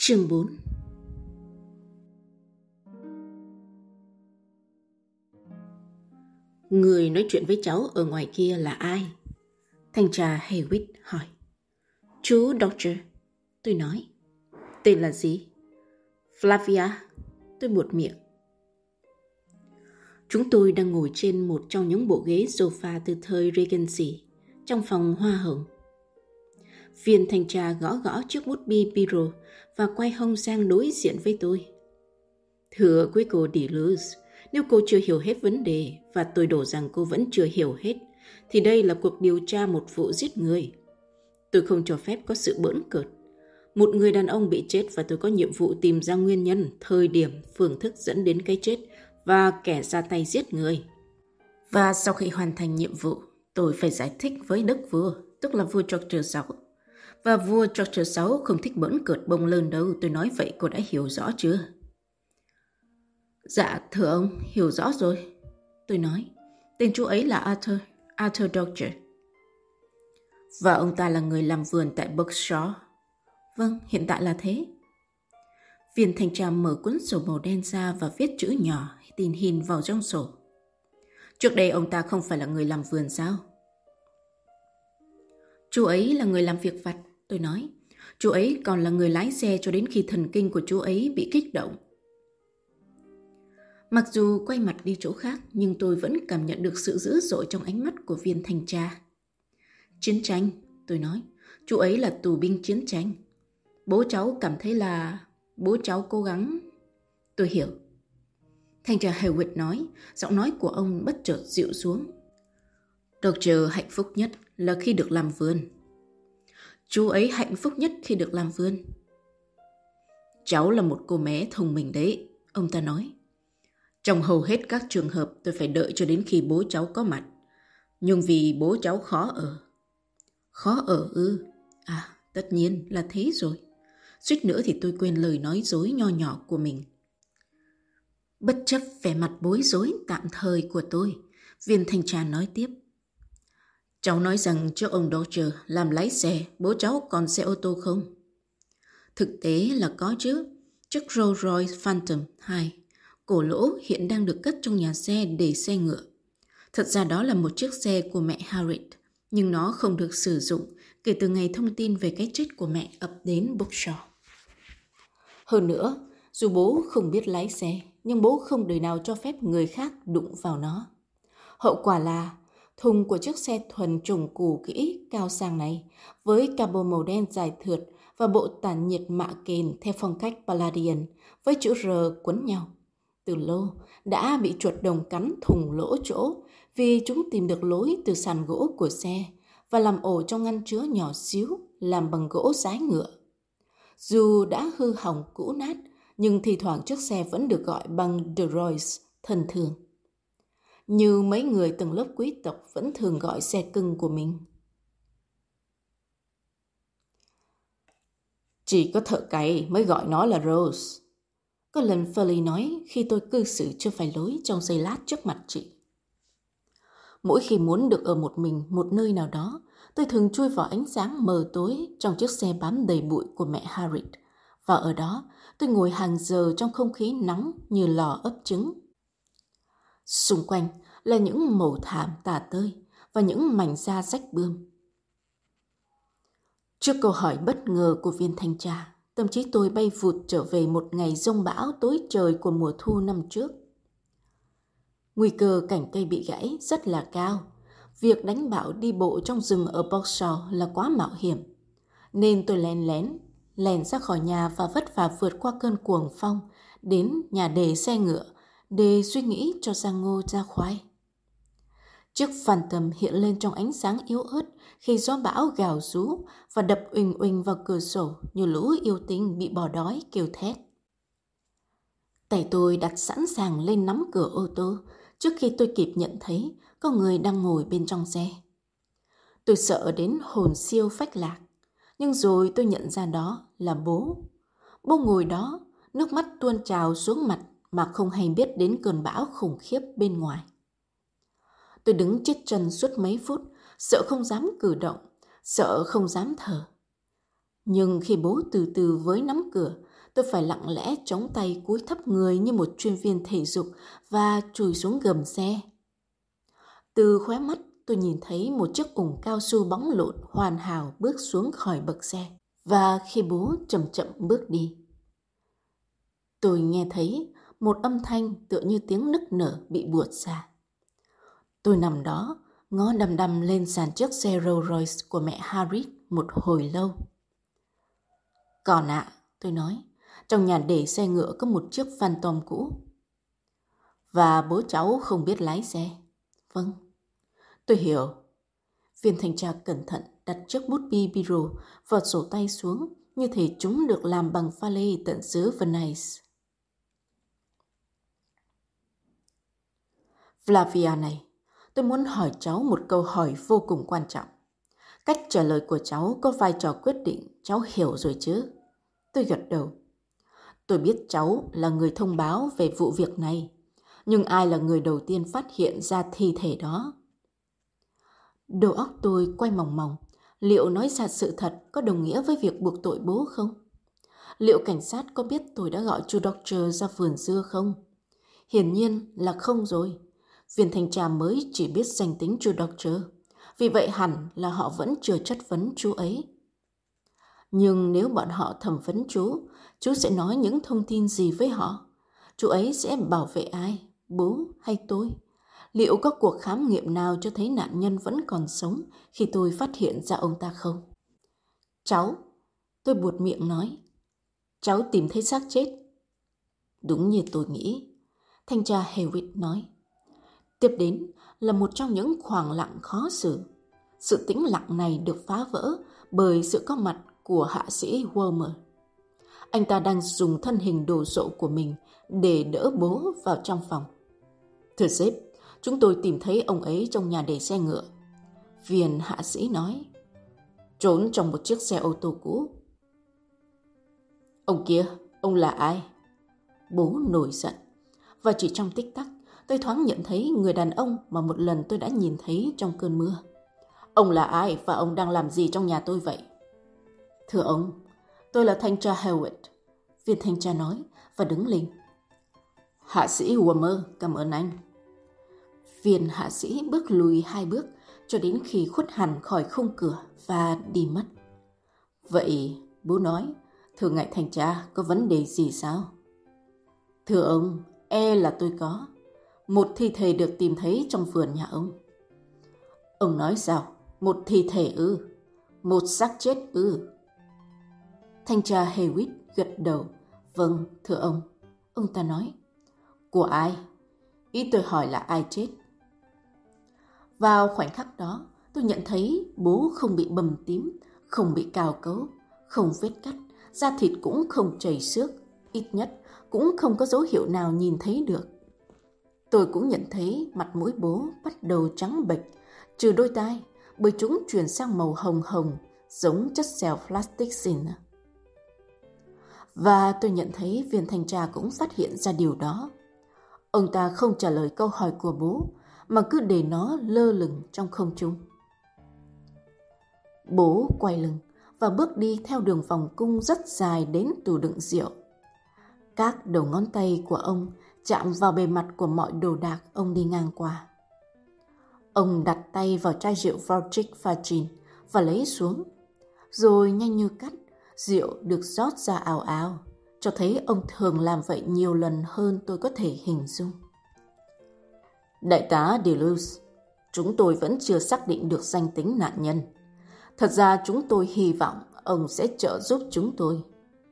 Chương 4. Người nói chuyện với cháu ở ngoài kia là ai? Thanh tra Hewitt hỏi. Chú Doctor, tôi nói. Tên là gì? Flavia, tôi buột miệng. Chúng tôi đang ngồi trên một trong những bộ ghế sofa từ thời Regency, trong phòng hoa hồng. Viên thanh tra gõ gõ chiếc bút bi Biro và quay hông sang đối diện với tôi. Thưa quý cô Deleuze, nếu cô chưa hiểu hết vấn đề, và tôi đổ rằng cô vẫn chưa hiểu hết, thì đây là cuộc điều tra một vụ giết người. Tôi không cho phép có sự bỡn cợt. Một người đàn ông bị chết và tôi có nhiệm vụ tìm ra nguyên nhân, thời điểm, phương thức dẫn đến cái chết và kẻ ra tay giết người. Và sau khi hoàn thành nhiệm vụ, tôi phải giải thích với đức vua, tức là vua George VI. Và vua George VI không thích bỡn cợt bông lơn đâu, tôi nói vậy cô đã hiểu rõ chưa? Dạ, thưa ông, hiểu rõ rồi. Tôi nói, tên chú ấy là Arthur Dodger. Và ông ta là người làm vườn tại Berkshire. Vâng, hiện tại là thế. Viên thanh tra mở cuốn sổ màu đen ra và viết chữ nhỏ, tin hin vào trong sổ. Trước đây ông ta không phải là người làm vườn sao? Chú ấy là người làm việc vặt, tôi nói. Chú ấy còn là người lái xe cho đến khi thần kinh của chú ấy bị kích động. Mặc dù quay mặt đi chỗ khác, nhưng tôi vẫn cảm nhận được sự dữ dội trong ánh mắt của viên thanh tra. Chiến tranh, tôi nói. Chú ấy là tù binh chiến tranh. Bố cháu cảm thấy là bố cháu cố gắng. Tôi hiểu. Thanh tra Hewitt nói, giọng nói của ông bất chợt dịu xuống. Doctor hạnh phúc nhất là khi được làm vườn. Chú ấy hạnh phúc nhất khi được làm vườn. Cháu là một cô bé thông minh đấy, ông ta nói. Trong hầu hết các trường hợp tôi phải đợi cho đến khi bố cháu có mặt. Nhưng vì bố cháu khó ở. Khó ở ư? À, tất nhiên là thế rồi. Suýt nữa thì tôi quên lời nói dối nho nhỏ của mình. Bất chấp vẻ mặt bối rối tạm thời của tôi, viên thanh tra nói tiếp. Cháu nói rằng cho ông Dodger làm lái xe, bố cháu còn xe ô tô không? Thực tế là có chứ. Chiếc Rolls Royce Phantom 2, cổ lỗ hiện đang được cất trong nhà xe để xe ngựa. Thật ra đó là một chiếc xe của mẹ Harriet, nhưng nó không được sử dụng kể từ ngày thông tin về cái chết của mẹ ập đến Berkshire. Hơn nữa, dù bố không biết lái xe, nhưng bố không đời nào cho phép người khác đụng vào nó. Hậu quả là thùng của chiếc xe thuần chủng cũ kỹ cao sang này, với cabo màu đen dài thượt và bộ tản nhiệt mạ kền theo phong cách Palladian với chữ R quấn nhau, từ lâu đã bị chuột đồng cắn thùng lỗ chỗ vì chúng tìm được lối từ sàn gỗ của xe và làm ổ trong ngăn chứa nhỏ xíu làm bằng gỗ dái ngựa. Dù đã hư hỏng cũ nát, nhưng thi thoảng chiếc xe vẫn được gọi bằng The Royce thân thường. Như mấy người tầng lớp quý tộc vẫn thường gọi xe cưng của mình. Chỉ có thợ cày mới gọi nó là Rose. Có lần Foley nói khi tôi cư xử chưa phải lối trong giây lát trước mặt chị. Mỗi khi muốn được ở một mình một nơi nào đó, tôi thường chui vào ánh sáng mờ tối trong chiếc xe bám đầy bụi của mẹ Harriet. Và ở đó, tôi ngồi hàng giờ trong không khí nóng như lò ấp trứng. Xung quanh là những mẩu thảm tả tơi và những mảnh da rách bươm. Trước câu hỏi bất ngờ của viên thanh tra, tâm trí tôi bay vụt trở về một ngày giông bão tối trời của mùa thu năm trước. Nguy cơ cành cây bị gãy rất là cao. Việc đánh bạo đi bộ trong rừng ở Berkshire là quá mạo hiểm. Nên tôi lèn ra khỏi nhà và vất vả vượt qua cơn cuồng phong đến nhà đề xe ngựa để suy nghĩ cho ra ngô ra khoai. Chiếc Phantom hiện lên trong ánh sáng yếu ớt khi gió bão gào rú và đập uỳnh uỳnh vào cửa sổ như lũ yêu tinh bị bỏ đói kêu thét. Tay tôi đặt sẵn sàng lên nắm cửa ô tô trước khi tôi kịp nhận thấy có người đang ngồi bên trong xe. Tôi sợ đến hồn siêu phách lạc, nhưng rồi tôi nhận ra đó là bố. Bố ngồi đó, nước mắt tuôn trào xuống mặt mà không hay biết đến cơn bão khủng khiếp bên ngoài. Tôi đứng chết chân suốt mấy phút, sợ không dám cử động, sợ không dám thở. Nhưng khi bố từ từ với nắm cửa, tôi phải lặng lẽ chống tay cúi thấp người như một chuyên viên thể dục và chùi xuống gầm xe. Từ khóe mắt tôi nhìn thấy một chiếc ủng cao su bóng lộn hoàn hảo bước xuống khỏi bậc xe. Và khi bố chậm chậm bước đi, tôi nghe thấy một âm thanh tựa như tiếng nức nở bị buột ra. Tôi nằm đó, ngó đăm đăm lên sàn chiếc xe Rolls Royce của mẹ Harriet một hồi lâu. Còn ạ, tôi nói, trong nhà để xe ngựa có một chiếc Phantom cũ. Và bố cháu không biết lái xe. Vâng, tôi hiểu. Viên thanh tra cẩn thận đặt chiếc bút bi biro và sổ tay xuống, như thể chúng được làm bằng pha lê tận xứ Venice. Flavia này, tôi muốn hỏi cháu một câu hỏi vô cùng quan trọng. Cách trả lời của cháu có vai trò quyết định, cháu hiểu rồi chứ? Tôi gật đầu. Tôi biết cháu là người thông báo về vụ việc này, nhưng ai là người đầu tiên phát hiện ra thi thể đó? Đầu óc tôi quay mòng mòng. Liệu nói ra sự thật có đồng nghĩa với việc buộc tội bố không? Liệu cảnh sát có biết tôi đã gọi chú Doctor ra vườn dưa không? Hiển nhiên là không rồi. Viên thanh tra mới chỉ biết danh tính chú Doctor. Vì vậy hẳn là họ vẫn chưa chất vấn chú ấy. Nhưng nếu bọn họ thẩm vấn chú sẽ nói những thông tin gì với họ? Chú ấy sẽ bảo vệ ai? Bố hay tôi? Liệu có cuộc khám nghiệm nào cho thấy nạn nhân vẫn còn sống khi tôi phát hiện ra ông ta không? Cháu, tôi buột miệng nói. Cháu tìm thấy xác chết. Đúng như tôi nghĩ, thanh tra Hewitt nói. Tiếp đến là một trong những khoảng lặng khó xử. Sự tĩnh lặng này được phá vỡ bởi sự có mặt của hạ sĩ Wormer. Anh ta đang dùng thân hình đồ sộ của mình để đỡ bố vào trong phòng. Thưa sếp, chúng tôi tìm thấy ông ấy trong nhà để xe ngựa. Viên hạ sĩ nói. Trốn trong một chiếc xe ô tô cũ. Ông kia, ông là ai? Bố nổi giận. Và chỉ trong tích tắc, tôi thoáng nhận thấy người đàn ông mà một lần tôi đã nhìn thấy trong cơn mưa. Ông là ai và ông đang làm gì trong nhà tôi vậy? Thưa ông, tôi là thanh tra Hewitt. Viên thanh tra nói và đứng lên. Hạ sĩ Wormer, cảm ơn anh. Viên hạ sĩ bước lùi 2 bước cho đến khi khuất hẳn khỏi khung cửa và đi mất. Vậy, bố nói, thưa ngài thanh tra, có vấn đề gì sao? Thưa ông, là tôi có. Một thi thể được tìm thấy trong vườn nhà ông. Ông nói sao? Một thi thể ư? Một xác chết ư? Thanh tra Hewitt gật đầu. Vâng, thưa ông. Ông ta nói. Của ai? Ý tôi hỏi là ai chết? Vào khoảnh khắc đó, tôi nhận thấy bố không bị bầm tím, không bị cào cấu, không vết cắt, da thịt cũng không chảy xước, ít nhất cũng không có dấu hiệu nào nhìn thấy được. Tôi cũng nhận thấy mặt mũi bố bắt đầu trắng bệch, trừ đôi tai, bởi chúng chuyển sang màu hồng hồng, giống chất xèo plastic xin. Và tôi nhận thấy viên thanh tra cũng phát hiện ra điều đó. Ông ta không trả lời câu hỏi của bố, mà cứ để nó lơ lửng trong không trung. Bố quay lưng và bước đi theo đường vòng cung rất dài đến tủ đựng rượu. Các đầu ngón tay của ông chạm vào bề mặt của mọi đồ đạc ông đi ngang qua. Ông đặt tay vào chai rượu Vortic pha gin và lấy xuống. Rồi nhanh như cắt, rượu được rót ra ào ào, cho thấy ông thường làm vậy nhiều lần hơn tôi có thể hình dung. Đại tá Deleuze, chúng tôi vẫn chưa xác định được danh tính nạn nhân. Thật ra chúng tôi hy vọng ông sẽ trợ giúp chúng tôi.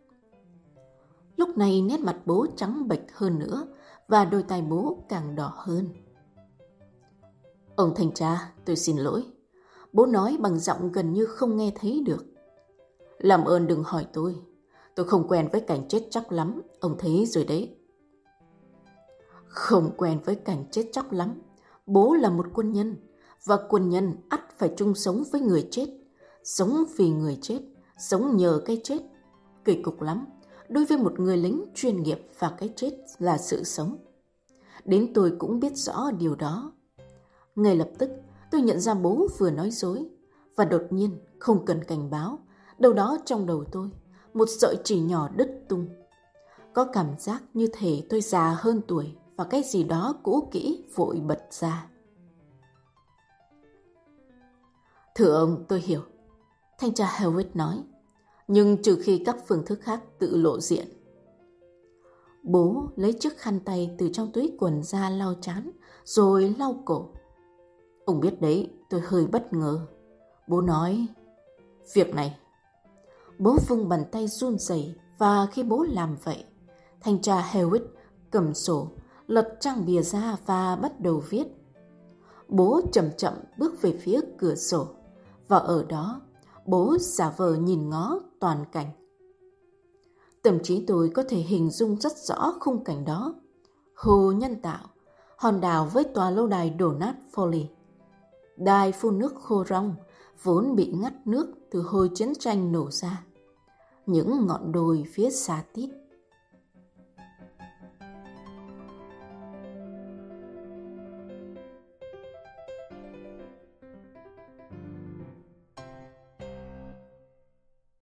Lúc này nét mặt bố trắng bệch hơn nữa và đôi tay bố càng đỏ hơn. Ông thanh tra, tôi xin lỗi. Bố nói bằng giọng gần như không nghe thấy được. Làm ơn đừng hỏi tôi không quen với cảnh chết chóc lắm, ông thấy rồi đấy. Không quen với cảnh chết chóc lắm. Bố là một quân nhân, và quân nhân ắt phải chung sống với người chết, sống vì người chết, sống nhờ cái chết. Kỳ cục lắm, đối với một người lính chuyên nghiệp và cái chết là sự sống. Đến tôi cũng biết rõ điều đó. Ngay lập tức, tôi nhận ra bố vừa nói dối, và đột nhiên, không cần cảnh báo, đâu đó trong đầu tôi, một sợi chỉ nhỏ đứt tung. Có cảm giác như thể tôi già hơn tuổi và cái gì đó cũ kỹ vội bật ra. Thưa ông, tôi hiểu, thanh tra Hewitt nói, nhưng trừ khi các phương thức khác tự lộ diện. Bố lấy chiếc khăn tay từ trong túi quần ra lau trán, rồi lau cổ. Ông biết đấy, tôi hơi bất ngờ. Bố nói, việc này. Bố vung bàn tay run rẩy và khi bố làm vậy, thanh tra Hewitt cầm sổ, lật trang bìa ra và bắt đầu viết. Bố chậm chậm bước về phía cửa sổ và ở đó bố giả vờ nhìn ngó toàn cảnh. Tâm trí tôi có thể hình dung rất rõ khung cảnh đó. Hồ nhân tạo, hòn đảo với tòa lâu đài đổ nát Foley, đài phun nước khô rong vốn bị ngắt nước từ hồi chiến tranh nổ ra, những ngọn đồi phía xa tít,